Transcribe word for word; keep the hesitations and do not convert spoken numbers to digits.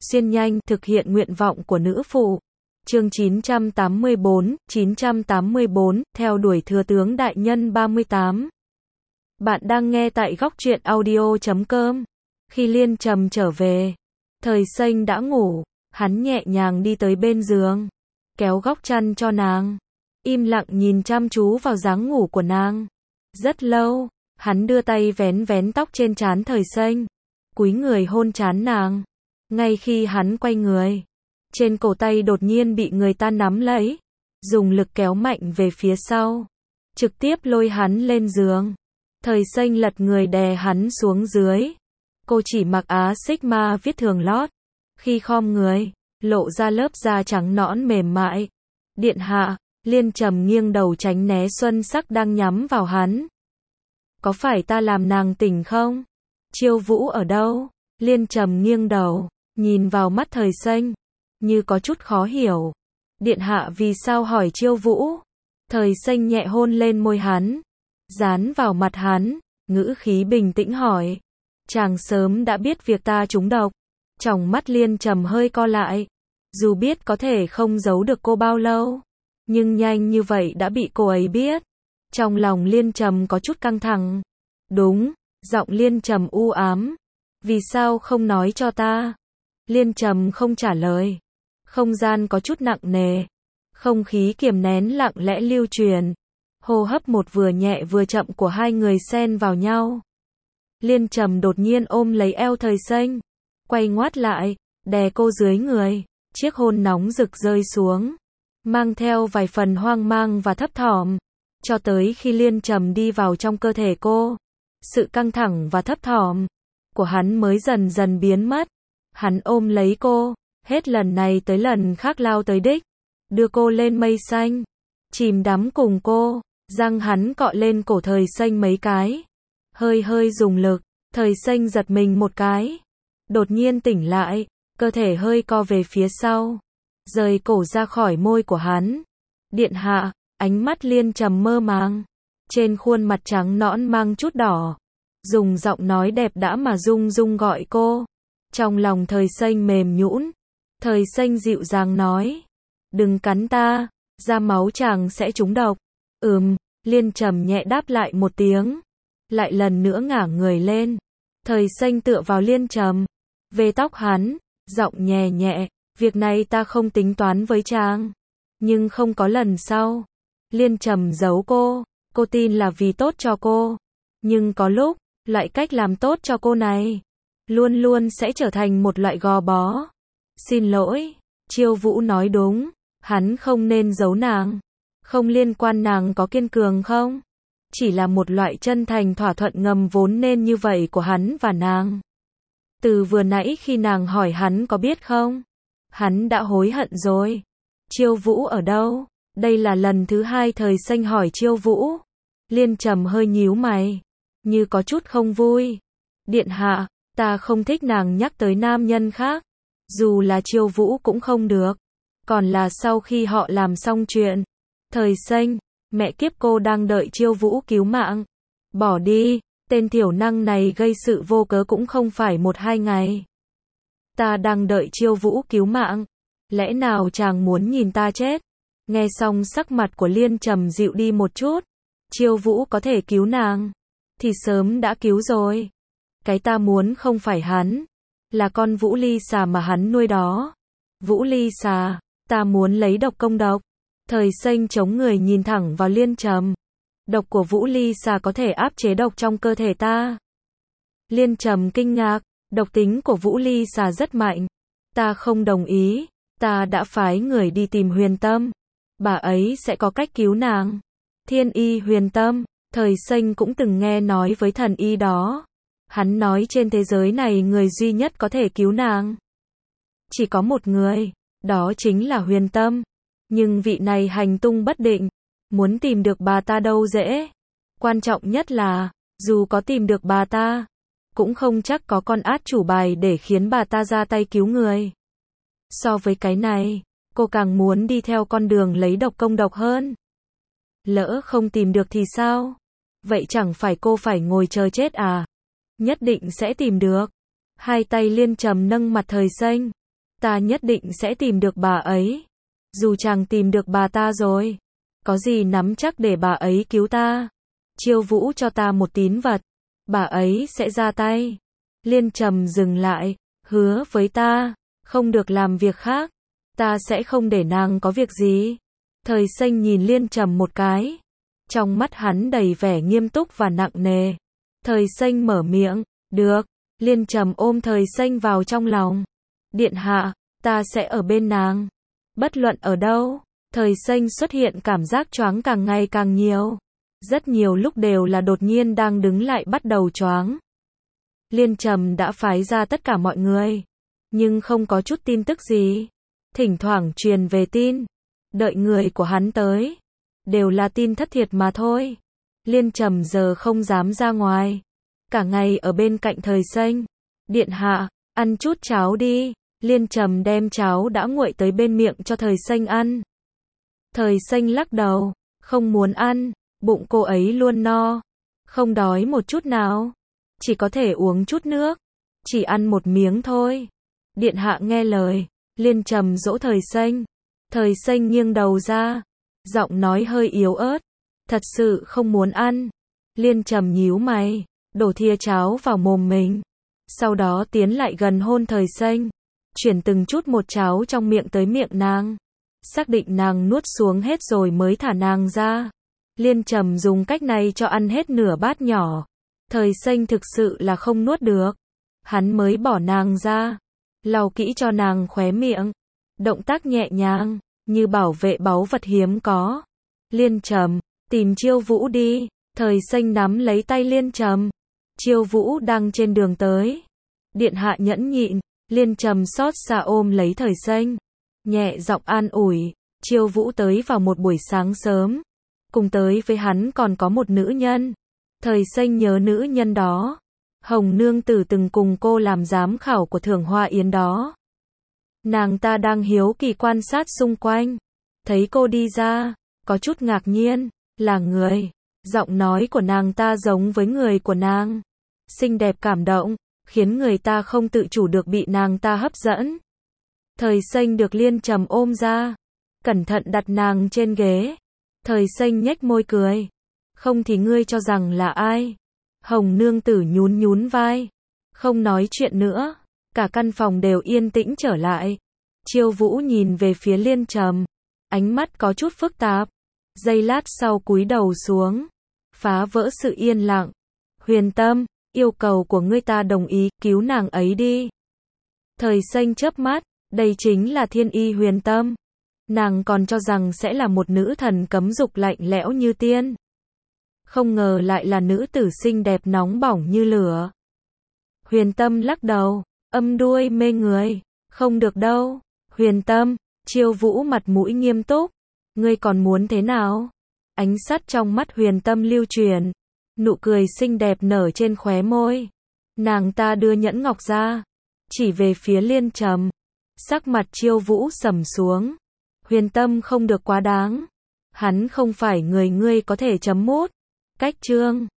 xuyên nhanh, thực hiện nguyện vọng của nữ phụ. Chương chín trăm tám mươi bốn, chín trăm tám mươi bốn, theo đuổi thừa tướng đại nhân ba mươi tám. Bạn đang nghe tại góc truyện audio chấm com. Khi Liên Trầm trở về, Thời Xanh đã ngủ, hắn nhẹ nhàng đi tới bên giường, kéo góc chăn cho nàng, im lặng nhìn chăm chú vào dáng ngủ của nàng. Rất lâu, hắn đưa tay vén vén tóc trên trán Thời Xanh, cúi người hôn trán nàng. Ngay khi hắn quay người, trên cổ tay đột nhiên bị người ta nắm lấy, dùng lực kéo mạnh về phía sau, trực tiếp lôi hắn lên giường. Thời Xanh lật người đè hắn xuống dưới. Cô chỉ mặc Á Sigma viết thường lót, khi khom người, lộ ra lớp da trắng nõn mềm mại. Điện hạ, Liên Trầm nghiêng đầu tránh né xuân sắc đang nhắm vào hắn. Có phải ta làm nàng tỉnh không? Chiêu Vũ ở đâu? Liên Trầm nghiêng đầu, nhìn vào mắt Thời Xanh, như có chút khó hiểu. Điện hạ vì sao hỏi Chiêu Vũ? Thời Xanh nhẹ hôn lên môi hắn, dán vào mặt hắn, ngữ khí bình tĩnh hỏi. Chàng sớm đã biết việc ta trúng độc. Tròng mắt Liên Trầm hơi co lại. Dù biết có thể không giấu được cô bao lâu, nhưng nhanh như vậy đã bị cô ấy biết. Trong lòng Liên Trầm có chút căng thẳng. Đúng, giọng Liên Trầm u ám. Vì sao không nói cho ta? Liên Trầm không trả lời. Không gian có chút nặng nề. Không khí kiềm nén lặng lẽ lưu truyền. Hô hấp một vừa nhẹ vừa chậm của hai người xen vào nhau. Liên Trầm đột nhiên ôm lấy eo Thời Xanh, quay ngoắt lại, đè cô dưới người. Chiếc hôn nóng rực rơi xuống, mang theo vài phần hoang mang và thấp thỏm. Cho tới khi Liên Trầm đi vào trong cơ thể cô, sự căng thẳng và thấp thỏm của hắn mới dần dần biến mất. Hắn ôm lấy cô, hết lần này tới lần khác lao tới đích, đưa cô lên mây xanh, chìm đắm cùng cô. Răng hắn cọ lên cổ Thời Xanh mấy cái, hơi hơi dùng lực. Thời Xanh giật mình một cái, đột nhiên tỉnh lại, cơ thể hơi co về phía sau, rời cổ ra khỏi môi của hắn. Điện hạ, ánh mắt Liên Trầm mơ màng, trên khuôn mặt trắng nõn mang chút đỏ, dùng giọng nói đẹp đẽ mà rung rung gọi cô. Trong lòng Thời Xanh mềm nhũn. Thời Xanh dịu dàng nói, đừng cắn ta, ra máu chàng sẽ trúng độc. Ừm, Liên Trầm nhẹ đáp lại một tiếng, lại lần nữa ngả người lên. Thời Xanh tựa vào Liên Trầm, về tóc hắn, giọng nhẹ nhẹ, việc này ta không tính toán với chàng, nhưng không có lần sau. Liên Trầm giấu cô, cô tin là vì tốt cho cô, nhưng có lúc, loại cách làm tốt cho cô này, luôn luôn sẽ trở thành một loại gò bó. Xin lỗi, Chiêu Vũ nói đúng, hắn không nên giấu nàng. Không liên quan nàng có kiên cường không, chỉ là một loại chân thành thỏa thuận ngầm vốn nên như vậy của hắn và nàng. Từ vừa nãy khi nàng hỏi hắn có biết không, hắn đã hối hận rồi. Chiêu Vũ ở đâu? Đây là lần thứ hai Thời Xanh hỏi Chiêu Vũ. Liên Trầm hơi nhíu mày, như có chút không vui. Điện hạ, ta không thích nàng nhắc tới nam nhân khác, dù là Chiêu Vũ cũng không được, còn là sau khi họ làm xong chuyện. Thời Xanh, mẹ kiếp, cô đang đợi Chiêu Vũ cứu mạng. Bỏ đi, tên thiểu năng này gây sự vô cớ cũng không phải một hai ngày. Ta đang đợi Chiêu Vũ cứu mạng. Lẽ nào chàng muốn nhìn ta chết? Nghe xong sắc mặt của Liên Trầm dịu đi một chút. Chiêu Vũ có thể cứu nàng, thì sớm đã cứu rồi. Cái ta muốn không phải hắn, là con Vũ Ly Xà mà hắn nuôi đó. Vũ Ly Xà, ta muốn lấy độc công độc. Thời Xanh chống người nhìn thẳng vào Liên Trầm. Độc của Vũ Ly Xà có thể áp chế độc trong cơ thể ta. Liên Trầm kinh ngạc, độc tính của Vũ Ly Xà rất mạnh. Ta không đồng ý, ta đã phái người đi tìm Huyền Tâm. Bà ấy sẽ có cách cứu nàng. Thiên y Huyền Tâm, Thời Xanh cũng từng nghe nói với thần y đó. Hắn nói trên thế giới này người duy nhất có thể cứu nàng chỉ có một người, đó chính là Huyền Tâm. Nhưng vị này hành tung bất định, muốn tìm được bà ta đâu dễ. Quan trọng nhất là, dù có tìm được bà ta, cũng không chắc có con át chủ bài để khiến bà ta ra tay cứu người. So với cái này, cô càng muốn đi theo con đường lấy độc công độc hơn. Lỡ không tìm được thì sao? Vậy chẳng phải cô phải ngồi chờ chết à? Nhất định sẽ tìm được. Hai tay Liên Trầm nâng mặt Thời Xanh, ta nhất định sẽ tìm được bà ấy. Dù chàng tìm được bà ta rồi, có gì nắm chắc để bà ấy cứu ta. Chiêu Vũ cho ta một tín vật, bà ấy sẽ ra tay. Liên Trầm dừng lại, hứa với ta, không được làm việc khác, ta sẽ không để nàng có việc gì. Thời Xanh nhìn Liên Trầm một cái, trong mắt hắn đầy vẻ nghiêm túc và nặng nề. Thời Xanh mở miệng, được. Liên Trầm ôm Thời Xanh vào trong lòng. Điện hạ, ta sẽ ở bên nàng. Bất luận ở đâu. Thời Xanh xuất hiện cảm giác choáng càng ngày càng nhiều. Rất nhiều lúc đều là đột nhiên đang đứng lại bắt đầu choáng. Liên Trầm đã phái ra tất cả mọi người, nhưng không có chút tin tức gì. Thỉnh thoảng truyền về tin, đợi người của hắn tới, đều là tin thất thiệt mà thôi. Liên Trầm giờ không dám ra ngoài, cả ngày ở bên cạnh Thời Xanh. Điện hạ, ăn chút cháo đi. Liên Trầm đem cháo đã nguội tới bên miệng cho Thời Xanh ăn. Thời Xanh lắc đầu, không muốn ăn, bụng cô ấy luôn no, không đói một chút nào, chỉ có thể uống chút nước, chỉ ăn một miếng thôi. Điện hạ nghe lời. Liên Trầm dỗ Thời Xanh. Thời Xanh nghiêng đầu ra, giọng nói hơi yếu ớt, thật sự không muốn ăn. Liên Trầm nhíu mày, đổ thìa cháo vào mồm mình, sau đó tiến lại gần hôn Thời Xanh, chuyển từng chút một cháo trong miệng tới miệng nàng, xác định nàng nuốt xuống hết rồi mới thả nàng ra. Liên Trầm dùng cách này cho ăn hết nửa bát nhỏ. Thời Xanh thực sự là không nuốt được, hắn mới bỏ nàng ra, lau kỹ cho nàng khóe miệng, động tác nhẹ nhàng, như bảo vệ báu vật hiếm có. Liên Trầm, tìm Chiêu Vũ đi. Thời Xanh nắm lấy tay Liên Trầm. Chiêu Vũ đang trên đường tới. Điện hạ nhẫn nhịn. Liên Trầm xót xa ôm lấy Thời Xanh, nhẹ giọng an ủi. Chiêu Vũ tới vào một buổi sáng sớm, cùng tới với hắn còn có một nữ nhân. Thời Xanh nhớ nữ nhân đó. Hồng nương tử từng cùng cô làm giám khảo của thưởng hoa yến đó. Nàng ta đang hiếu kỳ quan sát xung quanh, thấy cô đi ra, có chút ngạc nhiên, là người. Giọng nói của nàng ta giống với người của nàng, xinh đẹp cảm động, khiến người ta không tự chủ được bị nàng ta hấp dẫn. Thời Xanh được Liên Trầm ôm ra, cẩn thận đặt nàng trên ghế. Thời Xanh nhếch môi cười, không thì ngươi cho rằng là ai? Hồng nương tử nhún nhún vai, không nói chuyện nữa. Cả căn phòng đều yên tĩnh trở lại. Chiêu Vũ nhìn về phía Liên Trầm, ánh mắt có chút phức tạp, giây lát sau cúi đầu xuống, phá vỡ sự yên lặng. Huyền Tâm, yêu cầu của ngươi ta đồng ý, cứu nàng ấy đi. Thời Xanh chớp mắt, đây chính là thiên y Huyền Tâm. Nàng còn cho rằng sẽ là một nữ thần cấm dục lạnh lẽo như tiên, không ngờ lại là nữ tử xinh đẹp nóng bỏng như lửa. Huyền Tâm lắc đầu, âm đuôi mê người, không được đâu. Huyền Tâm, Chiêu Vũ mặt mũi nghiêm túc, ngươi còn muốn thế nào? Ánh sắt trong mắt Huyền Tâm lưu truyền, nụ cười xinh đẹp nở trên khóe môi. Nàng ta đưa nhẫn ngọc ra, chỉ về phía Liên Trầm. Sắc mặt Chiêu Vũ sầm xuống. Huyền Tâm không được quá đáng, hắn không phải người ngươi có thể chấm mút. Cách chương